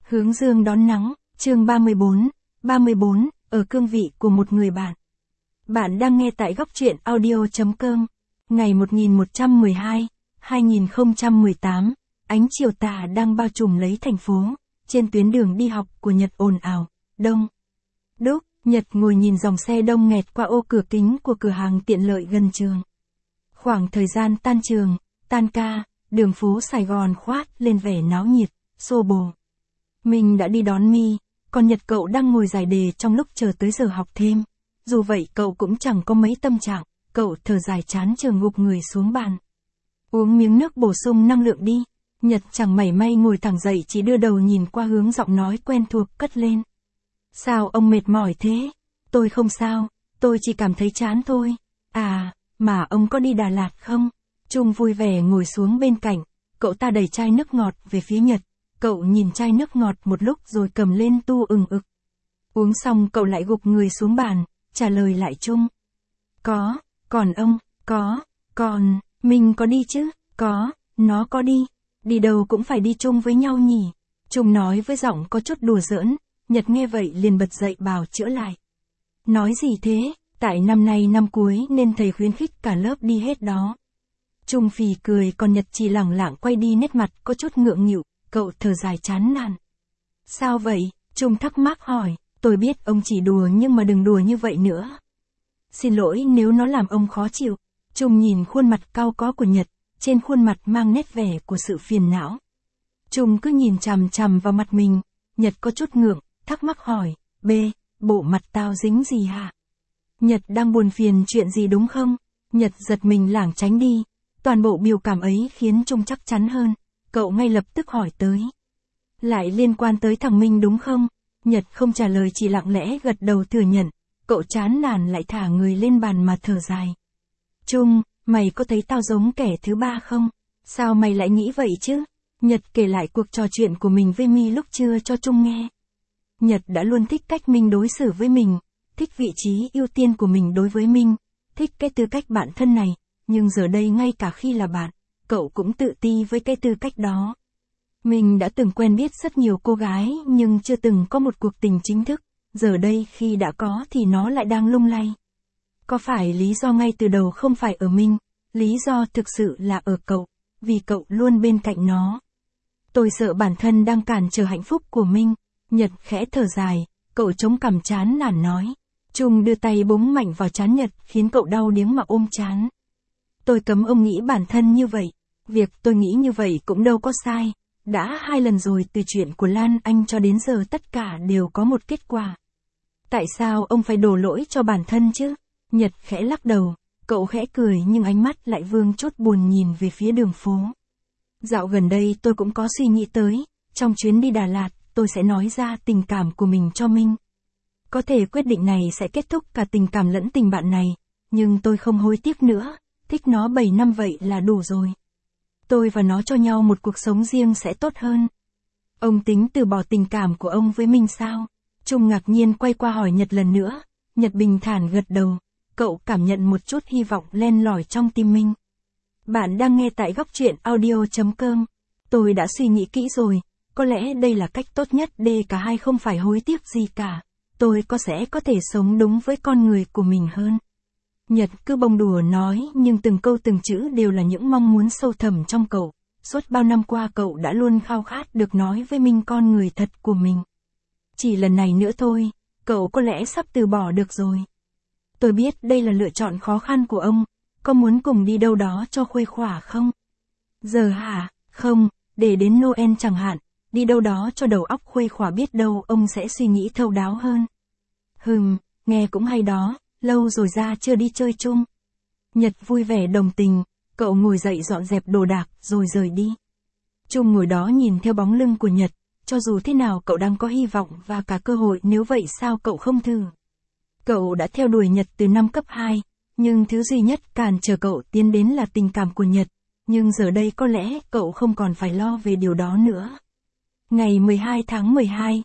Hướng dương đón nắng, chương 34, ở cương vị của một người bạn. Bạn đang nghe tại góc truyện audio.com, ngày 1112, 2018, ánh chiều tà đang bao trùm lấy thành phố, trên tuyến đường đi học của Nhật ồn ào, đông đúc. Nhật ngồi nhìn dòng xe đông nghẹt qua ô cửa kính của cửa hàng tiện lợi gần trường. Khoảng thời gian tan trường, tan ca, đường phố Sài Gòn khoác lên vẻ náo nhiệt, xô bồ. Mình đã đi đón Mi, còn Nhật cậu đang ngồi giải đề trong lúc chờ tới giờ học thêm. Dù vậy cậu cũng chẳng có mấy tâm trạng, cậu thở dài chán chường gục người xuống bàn. Uống miếng nước bổ sung năng lượng đi. Nhật chẳng mảy may ngồi thẳng dậy, chỉ đưa đầu nhìn qua hướng giọng nói quen thuộc cất lên. Sao ông mệt mỏi thế? Tôi không sao, tôi chỉ cảm thấy chán thôi. À, mà ông có đi Đà Lạt không? Trung vui vẻ ngồi xuống bên cạnh, cậu ta đẩy chai nước ngọt về phía Nhật. Cậu nhìn chai nước ngọt một lúc rồi cầm lên tu ừng ực. Uống xong cậu lại gục người xuống bàn, trả lời lại Trung. Có, còn ông, còn, mình có đi chứ? Có, nó có đi. Đi đâu cũng phải đi chung với nhau nhỉ? Trung nói với giọng có chút đùa giỡn. Nhật nghe vậy liền bật dậy bào chữa lại. Nói gì thế, tại năm nay năm cuối nên thầy khuyến khích cả lớp đi hết đó. Trung phì cười, còn Nhật chỉ lẳng lặng quay đi, nét mặt có chút ngượng nghịu, cậu thở dài chán nản. Sao vậy? Trung thắc mắc hỏi, tôi biết ông chỉ đùa nhưng mà đừng đùa như vậy nữa. Xin lỗi nếu nó làm ông khó chịu. Trung nhìn khuôn mặt cau có của Nhật, trên khuôn mặt mang nét vẻ của sự phiền não. Trung cứ nhìn chằm chằm vào mặt mình, Nhật có chút ngượng, thắc mắc hỏi, bộ mặt tao dính gì hả? Nhật đang buồn phiền chuyện gì đúng không? Nhật giật mình lảng tránh đi, toàn bộ biểu cảm ấy khiến Trung chắc chắn hơn, cậu ngay lập tức hỏi tới. Lại liên quan tới thằng Minh đúng không? Nhật không trả lời, chỉ lặng lẽ gật đầu thừa nhận, cậu chán nản lại thả người lên bàn mà thở dài. Trung, mày có thấy tao giống kẻ thứ ba không? Sao mày lại nghĩ vậy chứ? Nhật kể lại cuộc trò chuyện của mình với Mi lúc trưa cho Trung nghe. Nhật đã luôn thích cách Minh đối xử với mình, thích vị trí ưu tiên của mình đối với Minh, thích cái tư cách bạn thân này, nhưng giờ đây ngay cả khi là bạn, cậu cũng tự ti với cái tư cách đó. Mình đã từng quen biết rất nhiều cô gái nhưng chưa từng có một cuộc tình chính thức, giờ đây khi đã có thì nó lại đang lung lay. Có phải lý do ngay từ đầu không phải ở Minh, lý do thực sự là ở cậu, vì cậu luôn bên cạnh nó. Tôi sợ bản thân đang cản trở hạnh phúc của Minh. Nhật khẽ thở dài, cậu chống cằm chán nản nói. Trung đưa tay búng mạnh vào trán Nhật khiến cậu đau điếng mà ôm trán. Tôi cấm ông nghĩ bản thân như vậy, việc tôi nghĩ như vậy cũng đâu có sai. Đã 2 lần rồi, từ chuyện của Lan Anh cho đến giờ tất cả đều có một kết quả. Tại sao ông phải đổ lỗi cho bản thân chứ? Nhật khẽ lắc đầu, cậu khẽ cười nhưng ánh mắt lại vương chút buồn nhìn về phía đường phố. Dạo gần đây tôi cũng có suy nghĩ tới, trong chuyến đi Đà Lạt, tôi sẽ nói ra tình cảm của mình cho Minh. Có thể quyết định này sẽ kết thúc cả tình cảm lẫn tình bạn này, nhưng tôi không hối tiếc nữa, thích nó 7 năm vậy là đủ rồi. Tôi và nó cho nhau một cuộc sống riêng sẽ tốt hơn. Ông tính từ bỏ tình cảm của ông với Minh sao? Trung ngạc nhiên quay qua hỏi Nhật lần nữa, Nhật bình thản gật đầu, cậu cảm nhận một chút hy vọng len lỏi trong tim Minh. Bạn đang nghe tại góc truyện audio.com, tôi đã suy nghĩ kỹ rồi. Có lẽ đây là cách tốt nhất để cả hai không phải hối tiếc gì cả. Tôi sẽ có thể sống đúng với con người của mình hơn. Nhật cứ bông đùa nói nhưng từng câu từng chữ đều là những mong muốn sâu thẳm trong cậu. Suốt bao năm qua cậu đã luôn khao khát được nói với Minh con người thật của mình. Chỉ lần này nữa thôi, cậu có lẽ sắp từ bỏ được rồi. Tôi biết đây là lựa chọn khó khăn của ông. Có muốn cùng đi đâu đó cho khuây khỏa không? Giờ hả? Không, để đến Noel chẳng hạn. Đi đâu đó cho đầu óc khuây khỏa, biết đâu ông sẽ suy nghĩ thấu đáo hơn. Nghe cũng hay đó, lâu rồi ra chưa đi chơi chung. Nhật vui vẻ đồng tình, cậu ngồi dậy dọn dẹp đồ đạc rồi rời đi. Trung ngồi đó nhìn theo bóng lưng của Nhật, cho dù thế nào cậu đang có hy vọng và cả cơ hội, nếu vậy sao cậu không thử. Cậu đã theo đuổi Nhật từ năm cấp 2, nhưng thứ duy nhất cản trở cậu tiến đến là tình cảm của Nhật, nhưng giờ đây có lẽ cậu không còn phải lo về điều đó nữa. Ngày 12 tháng 12,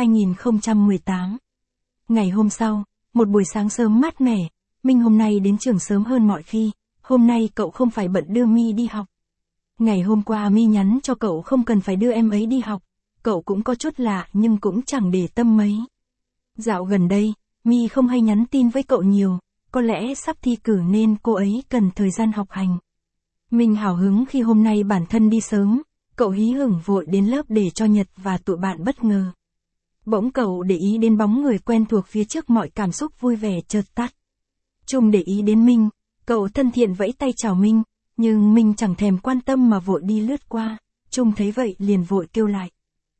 2018. Ngày hôm sau, một buổi sáng sớm mát mẻ, Minh hôm nay đến trường sớm hơn mọi khi, hôm nay cậu không phải bận đưa Mi đi học. Ngày hôm qua Mi nhắn cho cậu không cần phải đưa em ấy đi học, cậu cũng có chút lạ nhưng cũng chẳng để tâm mấy. Dạo gần đây, My không hay nhắn tin với cậu nhiều, có lẽ sắp thi cử nên cô ấy cần thời gian học hành. Mình hào hứng khi hôm nay bản thân đi sớm, cậu hí hửng vội đến lớp để cho Nhật và tụi bạn bất ngờ. Bỗng cậu để ý đến bóng người quen thuộc phía trước, mọi cảm xúc vui vẻ chợt tắt. Trung để ý đến Minh, cậu thân thiện vẫy tay chào Minh, nhưng Minh chẳng thèm quan tâm mà vội đi lướt qua. Trung thấy vậy liền vội kêu lại.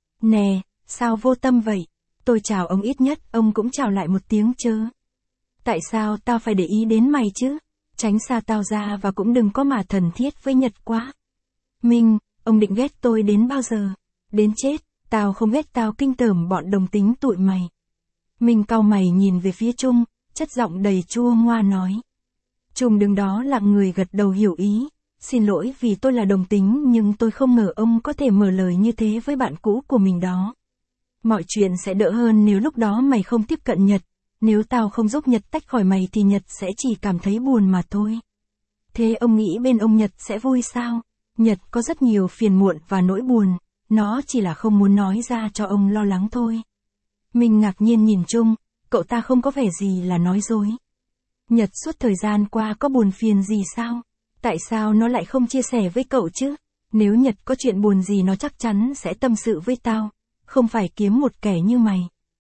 Nè, sao vô tâm vậy? Tôi chào ông ít nhất ông cũng chào lại một tiếng chớ. Tại sao tao phải để ý đến mày chứ? Tránh xa tao ra và cũng đừng có mà thân thiết với Nhật quá. Minh, ông định ghét tôi đến bao giờ? Đến chết, tao không ghét, tao kinh tởm bọn đồng tính tụi mày. Minh cau mày nhìn về phía Trung, chất giọng đầy chua ngoa nói. Trung đứng đó lặng người gật đầu hiểu ý. Xin lỗi vì tôi là đồng tính nhưng tôi không ngờ ông có thể mở lời như thế với bạn cũ của mình đó. Mọi chuyện sẽ đỡ hơn nếu lúc đó mày không tiếp cận Nhật. Nếu tao không giúp Nhật tách khỏi mày thì Nhật sẽ chỉ cảm thấy buồn mà thôi. Thế ông nghĩ bên ông Nhật sẽ vui sao? Nhật có rất nhiều phiền muộn và nỗi buồn, nó chỉ là không muốn nói ra cho ông lo lắng thôi. Mình ngạc nhiên nhìn Trung, cậu ta không có vẻ gì là nói dối. Nhật suốt thời gian qua có buồn phiền gì sao? Tại sao nó lại không chia sẻ với cậu chứ? Nếu Nhật có chuyện buồn gì nó chắc chắn sẽ tâm sự với tao, không phải kiếm một kẻ như mày.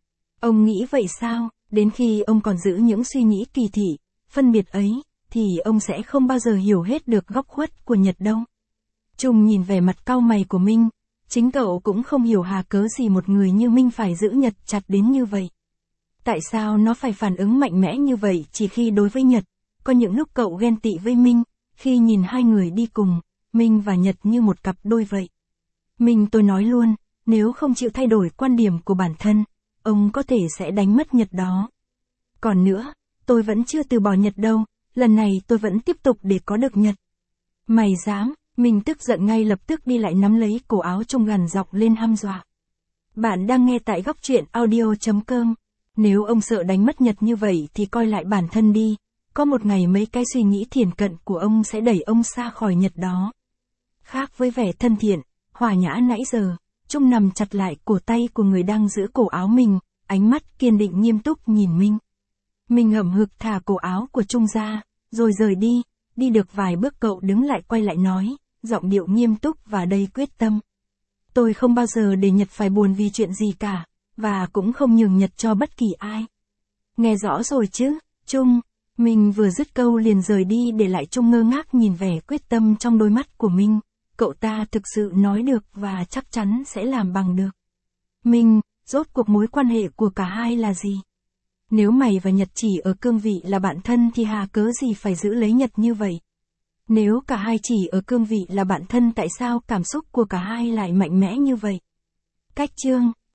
Ông nghĩ vậy sao? Đến khi ông còn giữ những suy nghĩ kỳ thị, phân biệt ấy, thì ông sẽ không bao giờ hiểu hết được góc khuất của Nhật đâu. Trung nhìn vẻ mặt cau mày của Minh, chính cậu cũng không hiểu hà cớ gì một người như Minh phải giữ Nhật chặt đến như vậy. Tại sao nó phải phản ứng mạnh mẽ như vậy chỉ khi đối với Nhật? Có những lúc cậu ghen tị với Minh, khi nhìn hai người đi cùng, Minh và Nhật như một cặp đôi vậy. Minh, tôi nói luôn, nếu không chịu thay đổi quan điểm của bản thân, ông có thể sẽ đánh mất Nhật đó. Còn nữa, tôi vẫn chưa từ bỏ Nhật đâu, lần này tôi vẫn tiếp tục để có được Nhật. Mày dám? Minh tức giận ngay lập tức đi lại nắm lấy cổ áo Trung gằn giọng lên hăm dọa. Bạn đang nghe tại góc truyện audio.com. Nếu ông sợ đánh mất Nhật như vậy thì coi lại bản thân đi. Có một ngày mấy cái suy nghĩ thiển cận của ông sẽ đẩy ông xa khỏi Nhật đó. Khác với vẻ thân thiện, hòa nhã nãy giờ, Trung nằm chặt lại cổ tay của người đang giữ cổ áo mình, ánh mắt kiên định nghiêm túc nhìn Minh. Minh hậm hực thả cổ áo của Trung ra, rồi rời đi. Đi được vài bước cậu đứng lại quay lại nói, giọng điệu nghiêm túc và đầy quyết tâm. Tôi không bao giờ để Nhật phải buồn vì chuyện gì cả, và cũng không nhường Nhật cho bất kỳ ai. Nghe rõ rồi chứ, Trung? Minh vừa dứt câu liền rời đi để lại Trung ngơ ngác nhìn vẻ quyết tâm trong đôi mắt của Minh. Cậu ta thực sự nói được và chắc chắn sẽ làm bằng được. Minh, rốt cuộc mối quan hệ của cả hai là gì? Nếu mày và Nhật chỉ ở cương vị là bạn thân thì hà cớ gì phải giữ lấy Nhật như vậy? Nếu cả hai chỉ ở cương vị là bạn thân tại sao cảm xúc của cả hai lại mạnh mẽ như vậy? Cách chương